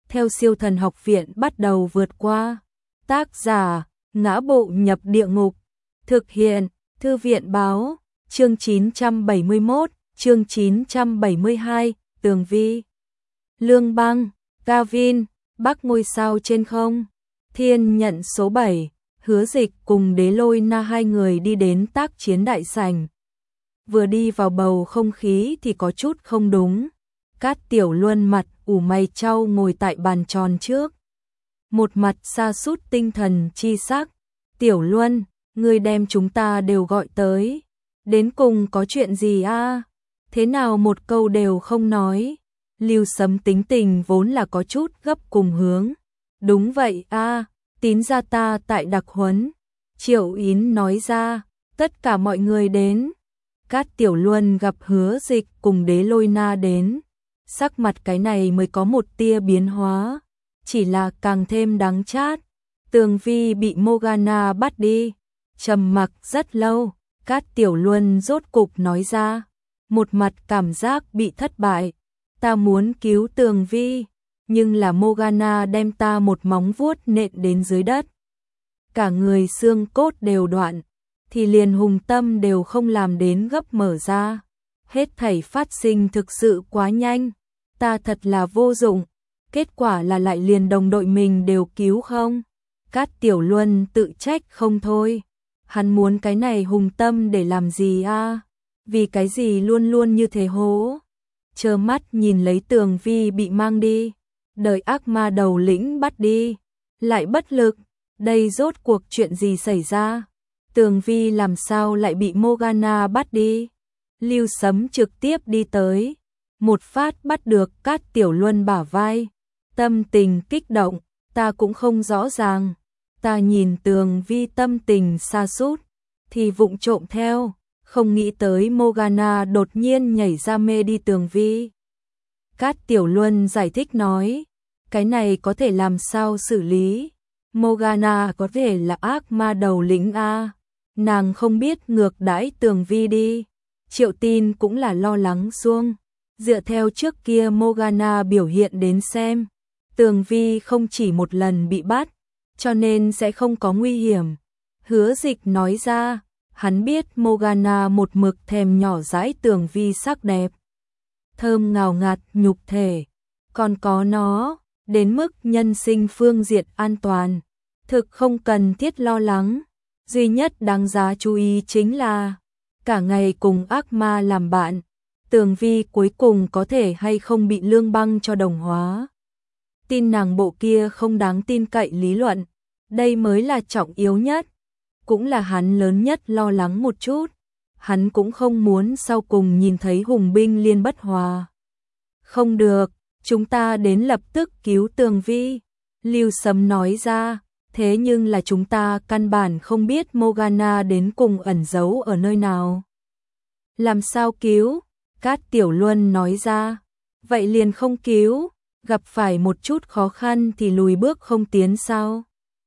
theo siêu thần học viện bắt đầu vượt qua. Tác giả, Ngã Bộ Nhập Địa Ngục. Thực hiện, Thư viện Báo. Chương 971, chương 972, Tường Vi. Lương Băng, Gavin, Bắc ngôi sao trên không. Thiên nhận số 7, Hứa Dịch cùng Đế Lôi Na hai người đi đến tác chiến đại sảnh. Vừa đi vào bầu không khí thì có chút không đúng. Cát Tiểu Luân mặt ủ mày chau ngồi tại bàn tròn trước. Một mặt sa sút tinh thần chi sắc. Tiểu Luân, ngươi đem chúng ta đều gọi tới. Đến cùng có chuyện gì a? Thế nào một câu đều không nói? Lưu Sấm tính tình vốn là có chút gấp cùng hướng. Đúng vậy a, Tín gia ta tại đặc huấn. Triệu Yến nói ra, tất cả mọi người đến. Cát Tiểu Luân gặp Hứa Dịch cùng Đế Lôi Na đến. Sắc mặt cái này mới có một tia biến hóa, chỉ là càng thêm đắng chát. Tường Vi bị Morgana bắt đi. Trầm mặc rất lâu, Cát Tiểu Luân rốt cục nói ra, một mặt cảm giác bị thất bại. Ta muốn cứu Tường Vi, nhưng là Morgana đem ta một móng vuốt nện đến dưới đất. Cả người xương cốt đều đoạn, thì liền hùng tâm đều không làm đến gấp mở ra. Hết thảy phát sinh thực sự quá nhanh, ta thật là vô dụng, kết quả là lại liền đồng đội mình đều cứu không. Cát Tiểu Luân tự trách không thôi, hắn muốn cái này hùng tâm để làm gì a? Vì cái gì luôn luôn như thế hố? Trơ mắt nhìn lấy Tường Vi bị mang đi, đợi ác ma đầu lĩnh bắt đi, lại bất lực, đây rốt cuộc chuyện gì xảy ra? Tường Vi làm sao lại bị Morgana bắt đi? Lưu Sấm trực tiếp đi tới, một phát bắt được Cát Tiểu Luân bả vai, tâm tình kích động, ta cũng không rõ ràng. Ta nhìn Tường Vi tâm tình sa sút thì vụng trộm theo, không nghĩ tới Morgana đột nhiên nhảy ra mê đi Tường Vi. Cát Tiểu Luân giải thích nói, cái này có thể làm sao xử lý? Morgana có thể là ác ma đầu lĩnh a, nàng không biết ngược đãi Tường Vi đi. Triệu Tin cũng là lo lắng xuông, dựa theo trước kia Morgana biểu hiện đến xem, Tường Vi không chỉ một lần bị bắt, cho nên sẽ không có nguy hiểm. Hứa Dịch nói ra, hắn biết Morgana một mực thèm nhỏ dãi Tường Vi sắc đẹp, thơm ngào ngạt nhục thể, còn có nó, đến mức nhân sinh phương diện an toàn, thực không cần thiết lo lắng. Duy nhất đáng giá chú ý chính là, cả ngày cùng ác ma làm bạn, Tường Vi cuối cùng có thể hay không bị Lương Băng cho đồng hóa. Tin nàng bộ kia không đáng tin cậy lý luận, đây mới là trọng yếu nhất, cũng là hắn lớn nhất lo lắng một chút. Hắn cũng không muốn sau cùng nhìn thấy hùng binh liên bất hòa. Không được, chúng ta đến lập tức cứu Tường Vi. Lưu Sấm nói ra, thế nhưng là chúng ta căn bản không biết Morgana đến cùng ẩn giấu ở nơi nào. Làm sao cứu? Cát Tiểu Luân nói ra, vậy liền không cứu, gặp phải một chút khó khăn thì lùi bước không tiến sao?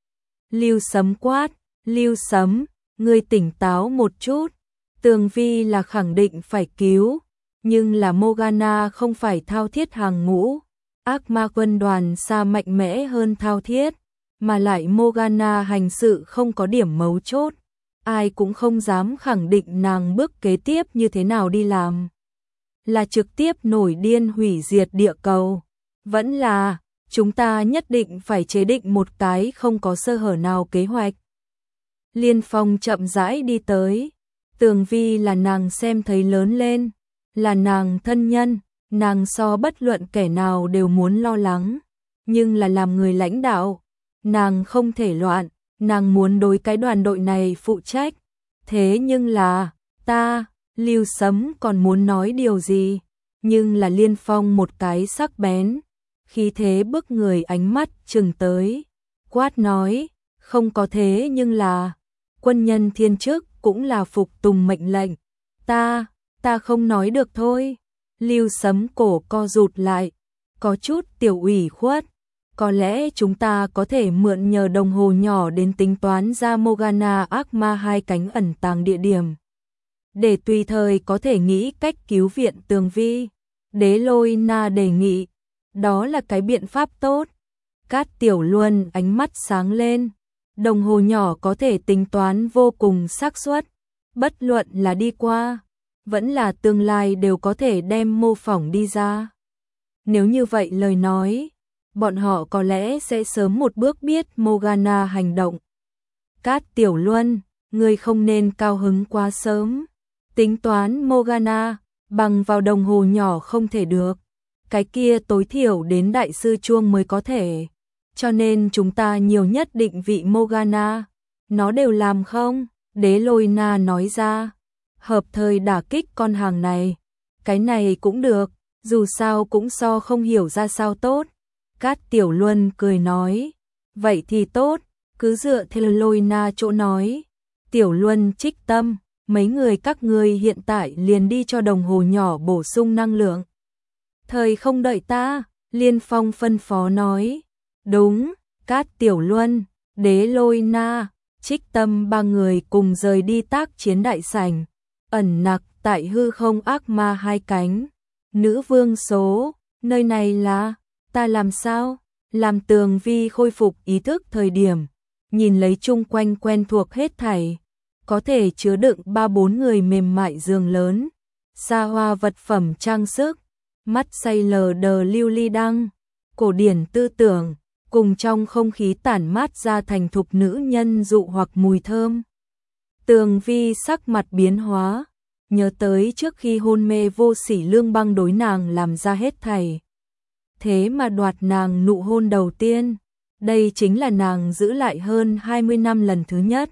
Lưu Sấm quát, Lưu Sấm, ngươi tỉnh táo một chút, Tường Vi là khẳng định phải cứu, nhưng là Morgana không phải thao thiết hàng ngũ, ác ma quân đoàn xa mạnh mẽ hơn thao thiết, mà lại Morgana hành sự không có điểm mấu chốt, ai cũng không dám khẳng định nàng bước kế tiếp như thế nào đi làm. Là trực tiếp nổi điên hủy diệt địa cầu, vẫn là chúng ta nhất định phải chế định một cái không có sơ hở nào kế hoạch. Liên Phong chậm rãi đi tới, Tường Vi là nàng xem thấy lớn lên, là nàng thân nhân, nàng so bất luận kẻ nào đều muốn lo lắng, nhưng là làm người lãnh đạo, nàng không thể loạn, nàng muốn đối cái đoàn đội này phụ trách. Thế nhưng là, ta, Lưu Sấm còn muốn nói điều gì, nhưng là Liên Phong một cái sắc bén, khí thế bức người ánh mắt chừng tới, quát nói, không có thế nhưng là, quân nhân thiên chức cũng là phục tùng mệnh lệnh, ta không nói được thôi. Lưu Sấm cổ co rụt lại, có chút tiểu ủy khuất, có lẽ chúng ta có thể mượn nhờ đồng hồ nhỏ đến tính toán ra Morgana ác ma hai cánh ẩn tàng địa điểm, để tùy thời có thể nghĩ cách cứu viện Tường Vi. Đế Lôi Na đề nghị, đó là cái biện pháp tốt. Cát Tiểu Luân ánh mắt sáng lên, đồng hồ nhỏ có thể tính toán vô cùng xác suất, bất luận là đi qua, vẫn là tương lai đều có thể đem mô phỏng đi ra. Nếu như vậy lời nói, bọn họ có lẽ sẽ sớm một bước biết Morgana hành động. Cát Tiểu Luân, ngươi không nên cao hứng quá sớm. Tính toán Morgana, bằng vào đồng hồ nhỏ không thể được. Cái kia tối thiểu đến đại sư chuông mới có thể. Cho nên chúng ta nhiều nhất định vị Morgana. Nó đều làm không? Đế Lôi Na nói ra. Hợp thời đả kích con hàng này. Cái này cũng được, dù sao cũng so không hiểu ra sao tốt. Cát Tiểu Luân cười nói. Vậy thì tốt, cứ dựa theo Lôi Na chỗ nói. Tiểu Luân trích tâm, mấy người các ngươi hiện tại liền đi cho đồng hồ nhỏ bổ sung năng lượng. Thời không đợi ta, Liên Phong phân phó nói. Đúng, Cát Tiểu Luân, Đế Lôi Na, trích tâm ba người cùng rời đi tác chiến đại sảnh. Ẩn nặc tại hư không ác ma hai cánh. Nữ vương số, nơi này là, ta làm sao? Làm Tường Vi khôi phục ý thức thời điểm, nhìn lấy chung quanh quen thuộc hết thảy. Có thể chứa đựng 3-4 người mềm mại giường lớn, xa hoa vật phẩm trang sức, mắt say lờ đờ lưu ly đăng, cổ điển tư tưởng, cùng trong không khí tản mát ra thành thục nữ nhân dụ hoặc mùi thơm. Tường Vi sắc mặt biến hóa, nhớ tới trước khi hôn mê vô sỉ Lương Băng đối nàng làm ra hết thảy. Thế mà đoạt nàng nụ hôn đầu tiên, đây chính là nàng giữ lại hơn 20 năm lần thứ nhất.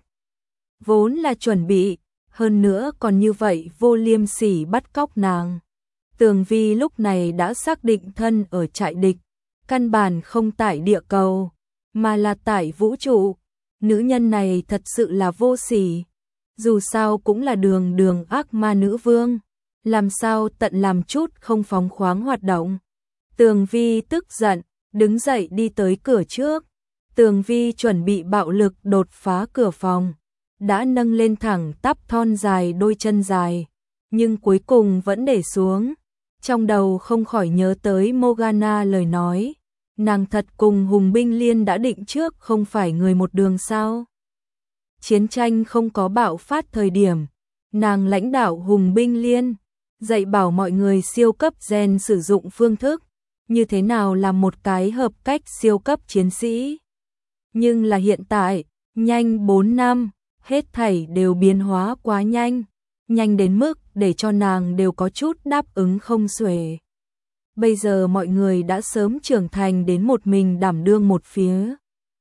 Vốn là chuẩn bị, hơn nữa còn như vậy vô liêm sỉ bắt cóc nàng. Tường Vi lúc này đã xác định thân ở trại địch, căn bản không tại địa cầu, mà là tại vũ trụ. Nữ nhân này thật sự là vô sỉ, dù sao cũng là đường ác ma nữ vương, làm sao tận làm chút không phóng khoáng hoạt động. Tường Vi tức giận, đứng dậy đi tới cửa trước. Tường Vi chuẩn bị bạo lực đột phá cửa phòng, đã nâng lên thẳng tắp thon dài đôi chân dài, nhưng cuối cùng vẫn để xuống. Trong đầu không khỏi nhớ tới Morgana lời nói, nàng thật cùng Hùng Binh Liên đã định trước không phải người một đường sao. Chiến tranh không có bạo phát thời điểm, nàng lãnh đạo Hùng Binh Liên, dạy bảo mọi người siêu cấp gen sử dụng phương thức, như thế nào làm một cái hợp cách siêu cấp chiến sĩ. Nhưng là hiện tại, nhanh 4 năm, hết thảy đều biến hóa quá nhanh, nhanh đến mức để cho nàng đều có chút đáp ứng không xuể. Bây giờ mọi người đã sớm trưởng thành đến một mình đảm đương một phía.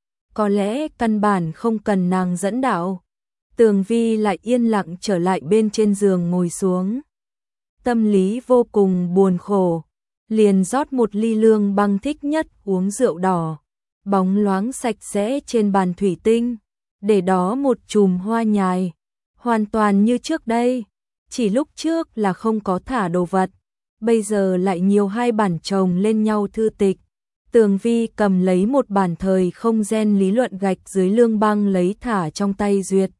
Có lẽ căn bản không cần nàng dẫn đạo. Tường Vi lại yên lặng trở lại bên trên giường ngồi xuống. Tâm lý vô cùng buồn khổ, liền rót một ly Lương Băng thích nhất uống rượu đỏ, bóng loáng sạch sẽ trên bàn thủy tinh, để đó một chùm hoa nhài, hoàn toàn như trước đây, chỉ lúc trước là không có thả đồ vật, bây giờ lại nhiều hai bản chồng lên nhau thư tịch. Tường Vi cầm lấy một bản thời không gen lý luận gạch dưới Lương Băng lấy thả trong tay duyệt.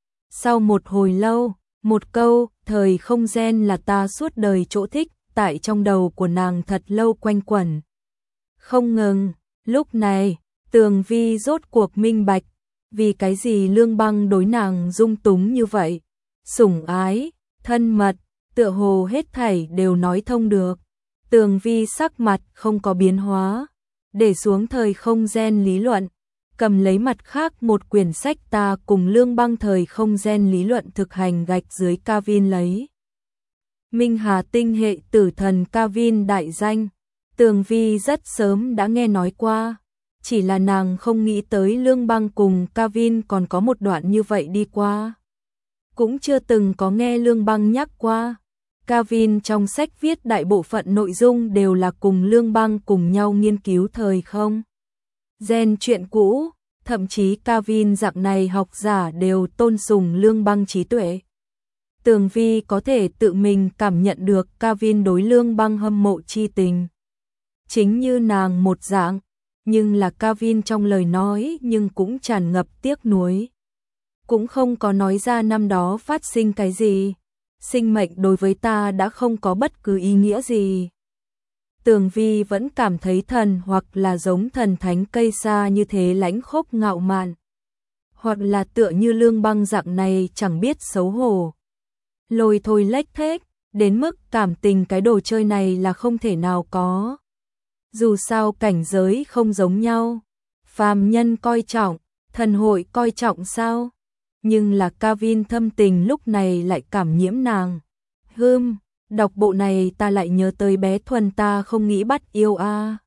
Sau một hồi lâu, một câu thời không gen là ta suốt đời chỗ thích tại trong đầu của nàng thật lâu quanh quẩn. Không ngừng, lúc này, Tường Vi rốt cuộc minh bạch, vì cái gì Lương Băng đối nàng dung túng như vậy, sủng ái, thân mật, tựa hồ hết thảy đều nói thông được. Tường Vi sắc mặt không có biến hóa, để xuống thời không gen lý luận, cầm lấy mặt khác một quyển sách ta cùng Lương Băng thời không gen lý luận thực hành gạch dưới Kavin lấy. Minh Hà tinh hệ tử thần Kavin đại danh, Tường Vi rất sớm đã nghe nói qua, chỉ là nàng không nghĩ tới Lương Băng cùng Kavin còn có một đoạn như vậy đi qua. Cũng chưa từng có nghe Lương Băng nhắc qua. Kavin trong sách viết đại bộ phận nội dung đều là cùng Lương Băng cùng nhau nghiên cứu thời không gen chuyện cũ, thậm chí Kavin dạng này học giả đều tôn sùng Lương Băng trí tuệ. Tường Vi có thể tự mình cảm nhận được Kavin đối Lương Băng hâm mộ chi tình. Chính như nàng một dạng, nhưng là Kavin trong lời nói nhưng cũng tràn ngập tiếc nuối. Cũng không có nói ra năm đó phát sinh cái gì. Sinh mệnh đối với ta đã không có bất cứ ý nghĩa gì. Tường Vi vẫn cảm thấy thần hoặc là giống thần thánh cây sa như thế lãnh khốc ngạo mạn, hoặc là tựa như Lương Băng dạng này chẳng biết xấu hổ. Lôi thôi lếch thếch, đến mức cảm tình cái đồ chơi này là không thể nào có. Dù sao cảnh giới không giống nhau, phàm nhân coi trọng, thần hội coi trọng sao? Nhưng là Kevin thâm tình lúc này lại cảm nhiễm nàng. Đọc bộ này ta lại nhớ tới bé Thuần ta không nghĩ bắt yêu a.